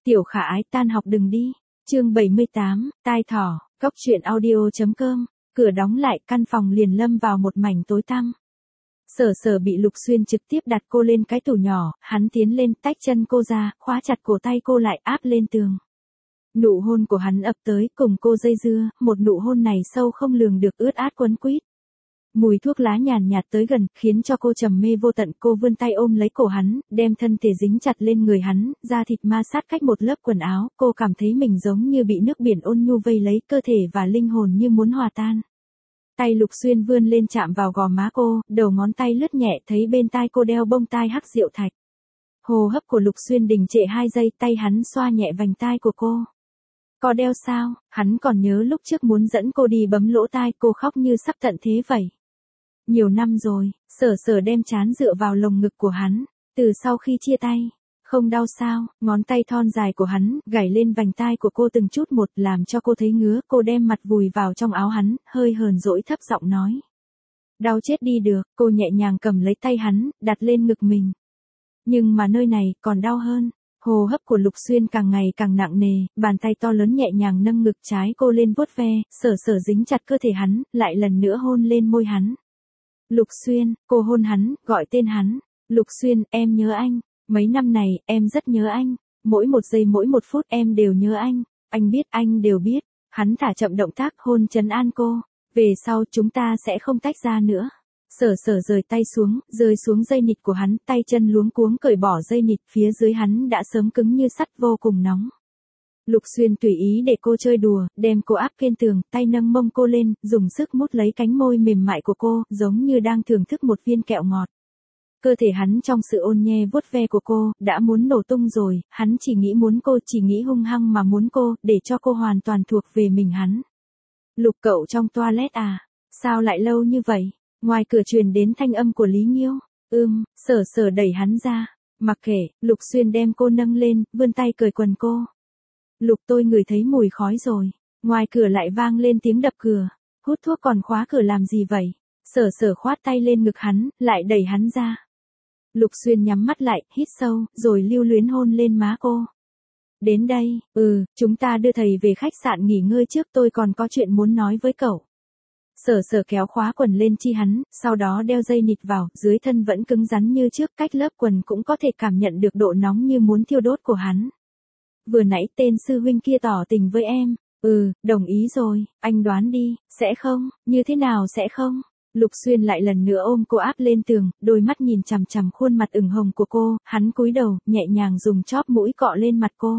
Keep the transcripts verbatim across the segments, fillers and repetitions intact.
Tiểu Khả Ái tan học đừng đi. Chương bảy mươi tám, tai thỏ, cốc truyện audio.com. Cửa đóng lại, căn phòng liền lâm vào một mảnh tối tăm. Sở Sở bị Lục Xuyên trực tiếp đặt cô lên cái tủ nhỏ, hắn tiến lên tách chân cô ra, khóa chặt cổ tay cô lại áp lên tường. Nụ hôn của hắn ập tới, cùng cô dây dưa, một nụ hôn này sâu không lường được, ướt át quấn quýt. Mùi thuốc lá nhàn nhạt tới gần, khiến cho cô trầm mê vô tận. Cô vươn tay ôm lấy cổ hắn, đem thân thể dính chặt lên người hắn, da thịt ma sát cách một lớp quần áo. Cô cảm thấy mình giống như bị nước biển ôn nhu vây lấy, cơ thể và linh hồn như muốn hòa tan. Tay Lục Xuyên vươn lên chạm vào gò má cô, đầu ngón tay lướt nhẹ, thấy bên tai cô đeo bông tai hắc diệu thạch. Hô hấp của Lục Xuyên đình trệ hai giây, tay hắn xoa nhẹ vành tai của cô. Có đeo sao? Hắn còn nhớ lúc trước muốn dẫn cô đi bấm lỗ tai, cô khóc như sắp tận thế vậy. Nhiều năm rồi, Sở Sở đem trán dựa vào lồng ngực của hắn, từ sau khi chia tay. Không đau sao? Ngón tay thon dài của hắn gảy lên vành tai của cô từng chút một, làm cho cô thấy ngứa. Cô đem mặt vùi vào trong áo hắn, hơi hờn dỗi thấp giọng nói. Đau chết đi được. Cô nhẹ nhàng cầm lấy tay hắn, đặt lên ngực mình. Nhưng mà nơi này còn đau hơn. Hô hấp của Lục Xuyên càng ngày càng nặng nề, bàn tay to lớn nhẹ nhàng nâng ngực trái cô lên vuốt ve. Sở Sở dính chặt cơ thể hắn, lại lần nữa hôn lên môi hắn. Lục Xuyên, cô hôn hắn, gọi tên hắn. Lục Xuyên, em nhớ anh. Mấy năm này, em rất nhớ anh. Mỗi một giây mỗi một phút em đều nhớ anh. Anh biết, anh đều biết. Hắn thả chậm động tác, hôn trấn an cô. Về sau chúng ta sẽ không tách ra nữa. Sở Sở rời tay xuống, rơi xuống dây nịt của hắn, tay chân luống cuống cởi bỏ dây nịt, phía dưới hắn đã sớm cứng như sắt, vô cùng nóng. Lục Xuyên tùy ý để cô chơi đùa, đem cô áp lên tường, tay nâng mông cô lên, dùng sức mút lấy cánh môi mềm mại của cô, giống như đang thưởng thức một viên kẹo ngọt. Cơ thể hắn trong sự ôn nhe vuốt ve của cô, đã muốn nổ tung rồi. Hắn chỉ nghĩ muốn cô, chỉ nghĩ hung hăng mà muốn cô, để cho cô hoàn toàn thuộc về mình hắn. Lục cậu trong toilet à? Sao lại lâu như vậy? Ngoài cửa truyền đến thanh âm của Lý Nghiêu. Ưm, Sở Sở đẩy hắn ra. Mặc kệ, Lục Xuyên đem cô nâng lên, vươn tay cởi quần cô. Lục, tôi ngửi thấy mùi khói rồi. Ngoài cửa lại vang lên tiếng đập cửa. Hút thuốc còn khóa cửa làm gì vậy? Sở Sở khoát tay lên ngực hắn, lại đẩy hắn ra. Lục Xuyên nhắm mắt lại, hít sâu, rồi lưu luyến hôn lên má cô. Đến đây, ừ, chúng ta đưa thầy về khách sạn nghỉ ngơi trước, tôi còn có chuyện muốn nói với cậu. Sở Sở kéo khóa quần lên chi hắn, sau đó đeo dây nịt vào, dưới thân vẫn cứng rắn như trước, cách lớp quần cũng có thể cảm nhận được độ nóng như muốn thiêu đốt của hắn. Vừa nãy tên sư huynh kia tỏ tình với em. Ừ, đồng ý rồi, anh đoán đi, sẽ không, như thế nào sẽ không? Lục Xuyên lại lần nữa ôm cô áp lên tường, đôi mắt nhìn chằm chằm khuôn mặt ửng hồng của cô, hắn cúi đầu, nhẹ nhàng dùng chóp mũi cọ lên mặt cô.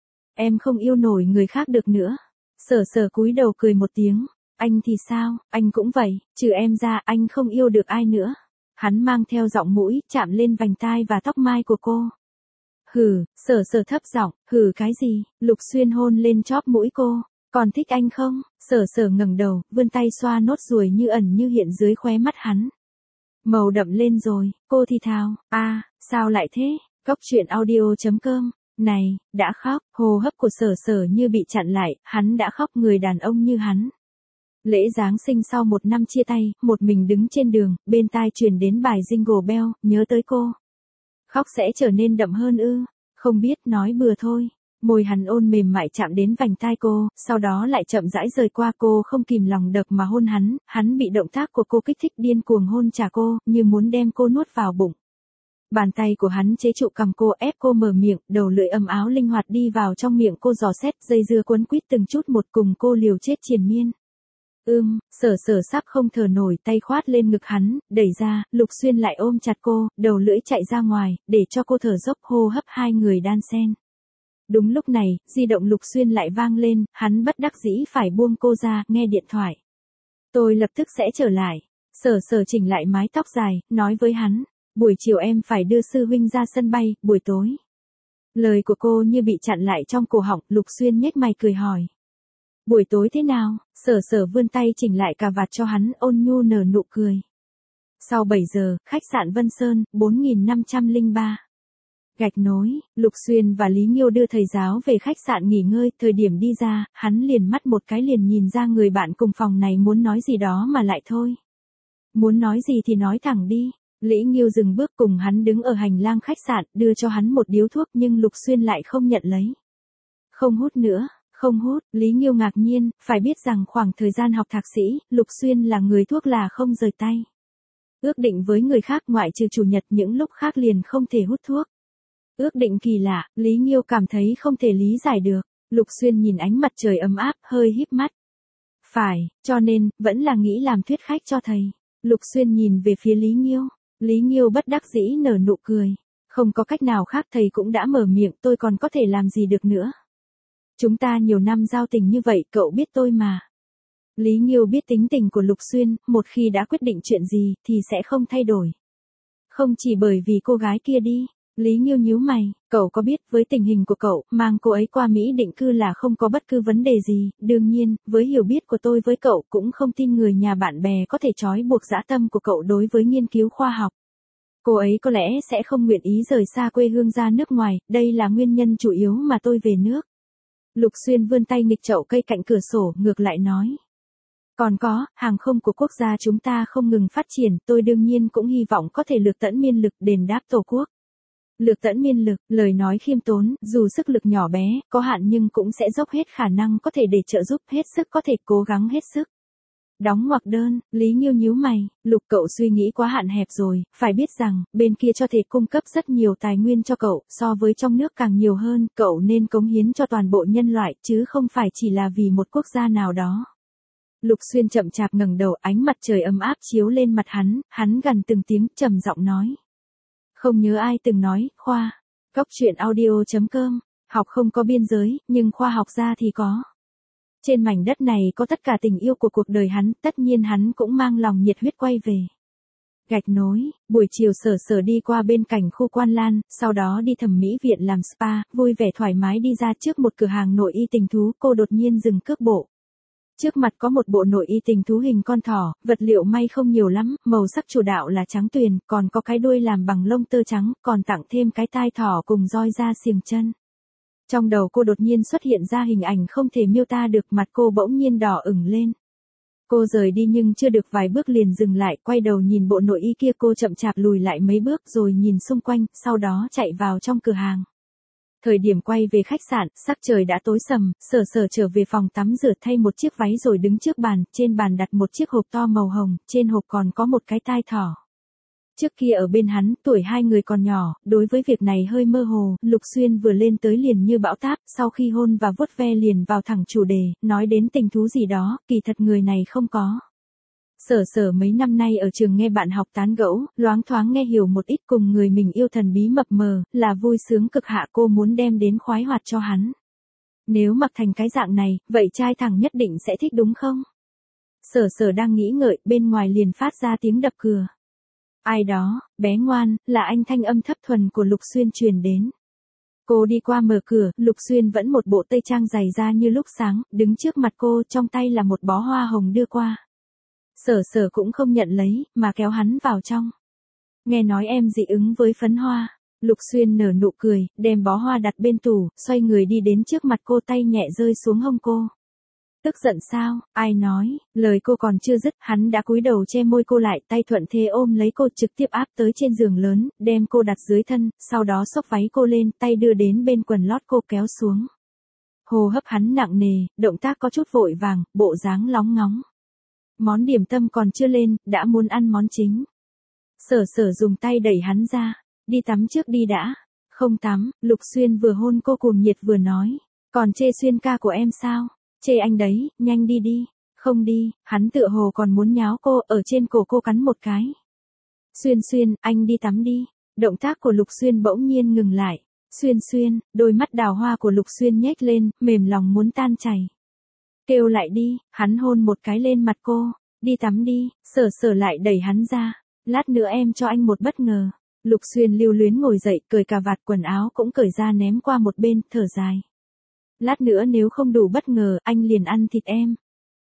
Em không yêu nổi người khác được nữa. Sở Sở cúi đầu cười một tiếng. Anh thì sao, anh cũng vậy, trừ em ra anh không yêu được ai nữa. Hắn mang theo giọng mũi, chạm lên vành tai và tóc mai của cô. Hừ, Sở Sở thấp giọng, hừ cái gì? Lục Xuyên hôn lên chóp mũi cô. Còn thích anh không? Sở Sở ngẩng đầu, vươn tay xoa nốt ruồi như ẩn như hiện dưới khóe mắt hắn. Màu đậm lên rồi, cô thì thào, a, à, sao lại thế? Cốc truyện audio.com. Này, đã khóc, hô hấp của Sở Sở như bị chặn lại, hắn đã khóc, người đàn ông như hắn. Lễ Giáng sinh sau một năm chia tay, một mình đứng trên đường, bên tai truyền đến bài Jingle Bell, nhớ tới cô. Khóc sẽ trở nên đậm hơn ư? Không biết, nói bừa thôi. Môi hắn ôn mềm mại chạm đến vành tai cô, sau đó lại chậm rãi rời qua. Cô không kìm lòng được mà hôn hắn, hắn bị động tác của cô kích thích, điên cuồng hôn trả cô, như muốn đem cô nuốt vào bụng. Bàn tay của hắn chế trụ cằm cô, ép cô mở miệng, đầu lưỡi ấm áo linh hoạt đi vào trong miệng cô, dò xét, dây dưa quấn quýt từng chút một, cùng cô liều chết triền miên. Ưm, Sở Sở sắp không thở nổi, tay khoát lên ngực hắn, đẩy ra. Lục Xuyên lại ôm chặt cô, đầu lưỡi chạy ra ngoài, để cho cô thở dốc, hô hấp hai người đan xen. Đúng lúc này, di động Lục Xuyên lại vang lên, hắn bất đắc dĩ phải buông cô ra, nghe điện thoại. Tôi lập tức sẽ trở lại. Sở Sở chỉnh lại mái tóc dài, nói với hắn, buổi chiều em phải đưa sư huynh ra sân bay, buổi tối. Lời của cô như bị chặn lại trong cổ họng, Lục Xuyên nhếch mày cười hỏi. Buổi tối thế nào? Sở Sở vươn tay chỉnh lại cà vạt cho hắn, ôn nhu nở nụ cười. Sau bảy giờ, khách sạn Vân Sơn, bốn nghìn năm trăm lẻ ba. Gạch nối, Lục Xuyên và Lý Nghiêu đưa thầy giáo về khách sạn nghỉ ngơi, thời điểm đi ra, hắn liền mắt một cái liền nhìn ra người bạn cùng phòng này muốn nói gì đó mà lại thôi. Muốn nói gì thì nói thẳng đi. Lý Nghiêu dừng bước, cùng hắn đứng ở hành lang khách sạn, đưa cho hắn một điếu thuốc, nhưng Lục Xuyên lại không nhận lấy. Không hút nữa, không hút, Lý Nghiêu ngạc nhiên, phải biết rằng khoảng thời gian học thạc sĩ, Lục Xuyên là người thuốc là không rời tay. Ước định với người khác ngoại trừ chủ nhật những lúc khác liền không thể hút thuốc. Ước định kỳ lạ, Lý Nghiêu cảm thấy không thể lý giải được. Lục Xuyên nhìn ánh mặt trời ấm áp, hơi híp mắt. Phải, cho nên, vẫn là nghĩ làm thuyết khách cho thầy. Lục Xuyên nhìn về phía Lý Nghiêu. Lý Nghiêu bất đắc dĩ nở nụ cười. Không có cách nào khác, thầy cũng đã mở miệng, tôi còn có thể làm gì được nữa. Chúng ta nhiều năm giao tình như vậy, cậu biết tôi mà. Lý Nghiêu biết tính tình của Lục Xuyên, một khi đã quyết định chuyện gì, thì sẽ không thay đổi. Không chỉ bởi vì cô gái kia đi. Lý Nghiêu nhíu mày, cậu có biết với tình hình của cậu, mang cô ấy qua Mỹ định cư là không có bất cứ vấn đề gì, đương nhiên, với hiểu biết của tôi với cậu cũng không tin người nhà bạn bè có thể trói buộc dã tâm của cậu đối với nghiên cứu khoa học. Cô ấy có lẽ sẽ không nguyện ý rời xa quê hương ra nước ngoài, đây là nguyên nhân chủ yếu mà tôi về nước. Lục Xuyên vươn tay nghịch chậu cây cạnh cửa sổ, ngược lại nói. Còn có, hàng không của quốc gia chúng ta không ngừng phát triển, tôi đương nhiên cũng hy vọng có thể lược tẫn miên lực đền đáp tổ quốc. Lược tẫn miên lực, lời nói khiêm tốn, dù sức lực nhỏ bé, có hạn nhưng cũng sẽ dốc hết khả năng có thể để trợ giúp, hết sức có thể cố gắng hết sức. Đóng ngoặc đơn, Lý Nghiêu nhíu mày, Lục cậu suy nghĩ quá hạn hẹp rồi, phải biết rằng, bên kia cho thể cung cấp rất nhiều tài nguyên cho cậu, so với trong nước càng nhiều hơn, cậu nên cống hiến cho toàn bộ nhân loại, chứ không phải chỉ là vì một quốc gia nào đó. Lục Xuyên chậm chạp ngẩng đầu, ánh mặt trời ấm áp chiếu lên mặt hắn, hắn gần từng tiếng, trầm giọng nói. Không nhớ ai từng nói, khoa, góc truyện audio chấm com, học không có biên giới, nhưng khoa học ra thì có. Trên mảnh đất này có tất cả tình yêu của cuộc đời hắn, tất nhiên hắn cũng mang lòng nhiệt huyết quay về. Gạch nối, buổi chiều Sở Sở đi qua bên cạnh khu Quan Lan, sau đó đi thẩm mỹ viện làm spa, vui vẻ thoải mái đi ra trước một cửa hàng nội y tình thú, cô đột nhiên dừng cước bộ. Trước mặt có một bộ nội y tình thú hình con thỏ, vật liệu may không nhiều lắm, màu sắc chủ đạo là trắng tuyền, còn có cái đuôi làm bằng lông tơ trắng, còn tặng thêm cái tai thỏ cùng roi da xiềng chân. Trong đầu cô đột nhiên xuất hiện ra hình ảnh không thể miêu tả được, mặt cô bỗng nhiên đỏ ửng lên. Cô rời đi nhưng chưa được vài bước liền dừng lại, quay đầu nhìn bộ nội y kia, cô chậm chạp lùi lại mấy bước rồi nhìn xung quanh, sau đó chạy vào trong cửa hàng. Thời điểm quay về khách sạn, sắc trời đã tối sầm, Sở Sở trở về phòng tắm rửa thay một chiếc váy rồi đứng trước bàn, trên bàn đặt một chiếc hộp to màu hồng, trên hộp còn có một cái tai thỏ. Trước kia ở bên hắn, tuổi hai người còn nhỏ, đối với việc này hơi mơ hồ, Lục Xuyên vừa lên tới liền như bão táp, sau khi hôn và vuốt ve liền vào thẳng chủ đề, nói đến tình thú gì đó, kỳ thật người này không có. Sở Sở mấy năm nay ở trường nghe bạn học tán gẫu, loáng thoáng nghe hiểu một ít, cùng người mình yêu thần bí mập mờ, là vui sướng cực hạ, cô muốn đem đến khoái hoạt cho hắn. Nếu mặc thành cái dạng này, vậy trai thẳng nhất định sẽ thích đúng không? Sở Sở đang nghĩ ngợi, bên ngoài liền phát ra tiếng đập cửa. Ai đó, bé ngoan, là anh, thanh âm thấp thuần của Lục Xuyên truyền đến. Cô đi qua mở cửa, Lục Xuyên vẫn một bộ tây trang dày da như lúc sáng, đứng trước mặt cô, trong tay là một bó hoa hồng đưa qua. Sở Sở cũng không nhận lấy, mà kéo hắn vào trong. Nghe nói em dị ứng với phấn hoa. Lục Xuyên nở nụ cười, đem bó hoa đặt bên tủ, xoay người đi đến trước mặt cô, tay nhẹ rơi xuống hông cô. Tức giận sao, ai nói, lời cô còn chưa dứt, hắn đã cúi đầu che môi cô lại, tay thuận thế ôm lấy cô, trực tiếp áp tới trên giường lớn, đem cô đặt dưới thân, sau đó xốc váy cô lên, tay đưa đến bên quần lót cô kéo xuống. Hô hấp hắn nặng nề, động tác có chút vội vàng, bộ dáng lóng ngóng. Món điểm tâm còn chưa lên, đã muốn ăn món chính. Sở Sở dùng tay đẩy hắn ra, đi tắm trước đi đã. Không tắm, Lục Xuyên vừa hôn cô cuồng nhiệt vừa nói, còn chê Xuyên ca của em sao? Chê anh đấy, nhanh đi đi. Không đi, hắn tựa hồ còn muốn nháo cô, ở trên cổ cô cắn một cái. Xuyên Xuyên, anh đi tắm đi. Động tác của Lục Xuyên bỗng nhiên ngừng lại. Xuyên Xuyên, đôi mắt đào hoa của Lục Xuyên nhếch lên, mềm lòng muốn tan chảy. Kêu lại đi, hắn hôn một cái lên mặt cô. Đi tắm đi, Sở Sở lại đẩy hắn ra. Lát nữa em cho anh một bất ngờ. Lục Xuyên lưu luyến ngồi dậy, cởi cà vạt, quần áo cũng cởi ra ném qua một bên, thở dài. Lát nữa nếu không đủ bất ngờ, anh liền ăn thịt em.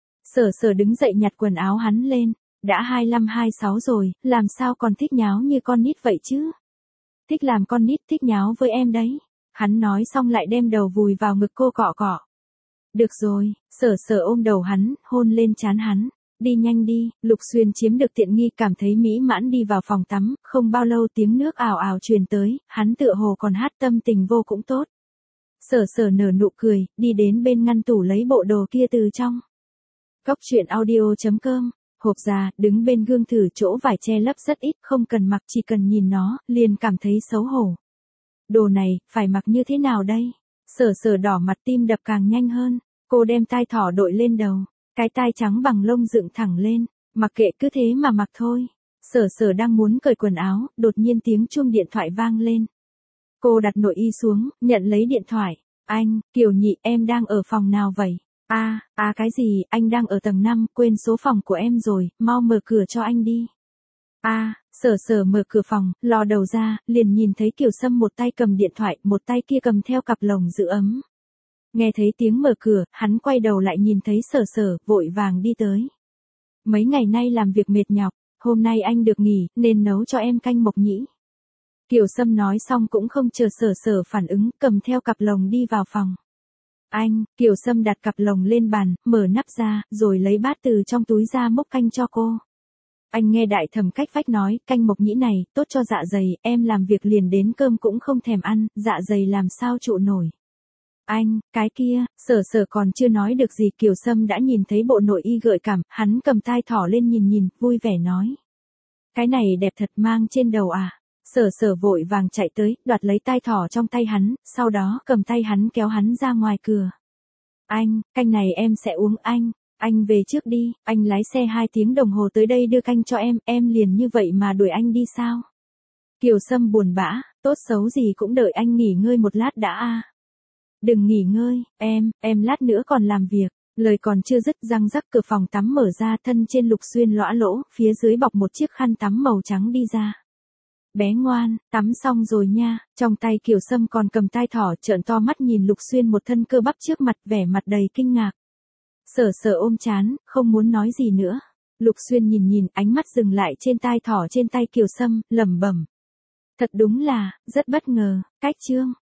Sở Sở đứng dậy nhặt quần áo hắn lên. Đã hai lăm hai sáu rồi, làm sao còn thích nháo như con nít vậy chứ? Thích làm con nít, thích nháo với em đấy. Hắn nói xong lại đem đầu vùi vào ngực cô cọ cọ. Được rồi, Sở Sở ôm đầu hắn, hôn lên trán hắn. Đi nhanh đi, Lục Xuyên chiếm được tiện nghi, cảm thấy mỹ mãn đi vào phòng tắm, không bao lâu tiếng nước ào ào truyền tới, hắn tựa hồ còn hát, tâm tình vô cũng tốt. Sở sở nở nụ cười, đi đến bên ngăn tủ lấy bộ đồ kia từ trong. Cốc truyện audio chấm com, hộp già, đứng bên gương thử chỗ vải che lấp rất ít, không cần mặc, chỉ cần nhìn nó, liền cảm thấy xấu hổ. Đồ này, phải mặc như thế nào đây? Sở sở đỏ mặt, tim đập càng nhanh hơn, cô đem tai thỏ đội lên đầu, cái tai trắng bằng lông dựng thẳng lên, mặc kệ cứ thế mà mặc thôi. Sở sở đang muốn cởi quần áo, đột nhiên tiếng chuông điện thoại vang lên. Cô đặt nội y xuống, nhận lấy điện thoại. Anh, Kiều Nhị, em đang ở phòng nào vậy? a à, à cái gì, anh đang ở tầng năm, quên số phòng của em rồi, mau mở cửa cho anh đi. a à, sở sở mở cửa phòng, lò đầu ra, liền nhìn thấy Kiều Sâm một tay cầm điện thoại, một tay kia cầm theo cặp lồng giữ ấm. Nghe thấy tiếng mở cửa, hắn quay đầu lại nhìn thấy sở sở, vội vàng đi tới. Mấy ngày nay làm việc mệt nhọc, hôm nay anh được nghỉ, nên nấu cho em canh mộc nhĩ. Kiều Sâm nói xong cũng không chờ sở sở phản ứng, cầm theo cặp lồng đi vào phòng. Anh, Kiều Sâm đặt cặp lồng lên bàn, mở nắp ra, rồi lấy bát từ trong túi ra múc canh cho cô. Anh nghe đại thẩm cách vách nói, canh mộc nhĩ này, tốt cho dạ dày, em làm việc liền đến cơm cũng không thèm ăn, dạ dày làm sao trụ nổi. Anh, cái kia, sở sở còn chưa nói được gì, Kiều Sâm đã nhìn thấy bộ nội y gợi cảm, hắn cầm tai thỏ lên nhìn nhìn, vui vẻ nói. Cái này đẹp thật, mang trên đầu à. Sở sở vội vàng chạy tới, đoạt lấy tai thỏ trong tay hắn, sau đó cầm tay hắn kéo hắn ra ngoài cửa. Anh, canh này em sẽ uống anh, anh về trước đi, anh lái xe hai tiếng đồng hồ tới đây đưa canh cho em, em liền như vậy mà đuổi anh đi sao? Kiều Sâm buồn bã, tốt xấu gì cũng đợi anh nghỉ ngơi một lát đã a. Đừng nghỉ ngơi, em, em lát nữa còn làm việc. Lời còn chưa dứt, răng rắc cửa phòng tắm mở ra, thân trên Lục Xuyên lõa lỗ, phía dưới bọc một chiếc khăn tắm màu trắng đi ra. Bé ngoan, tắm xong rồi nha, trong tay Kiều Sâm còn cầm tai thỏ, trợn to mắt nhìn Lục Xuyên một thân cơ bắp trước mặt, vẻ mặt đầy kinh ngạc. Sở sở ôm chán, không muốn nói gì nữa. Lục Xuyên nhìn nhìn, ánh mắt dừng lại trên tai thỏ trên tay Kiều Sâm, lẩm bẩm. Thật đúng là, rất bất ngờ, cách chương.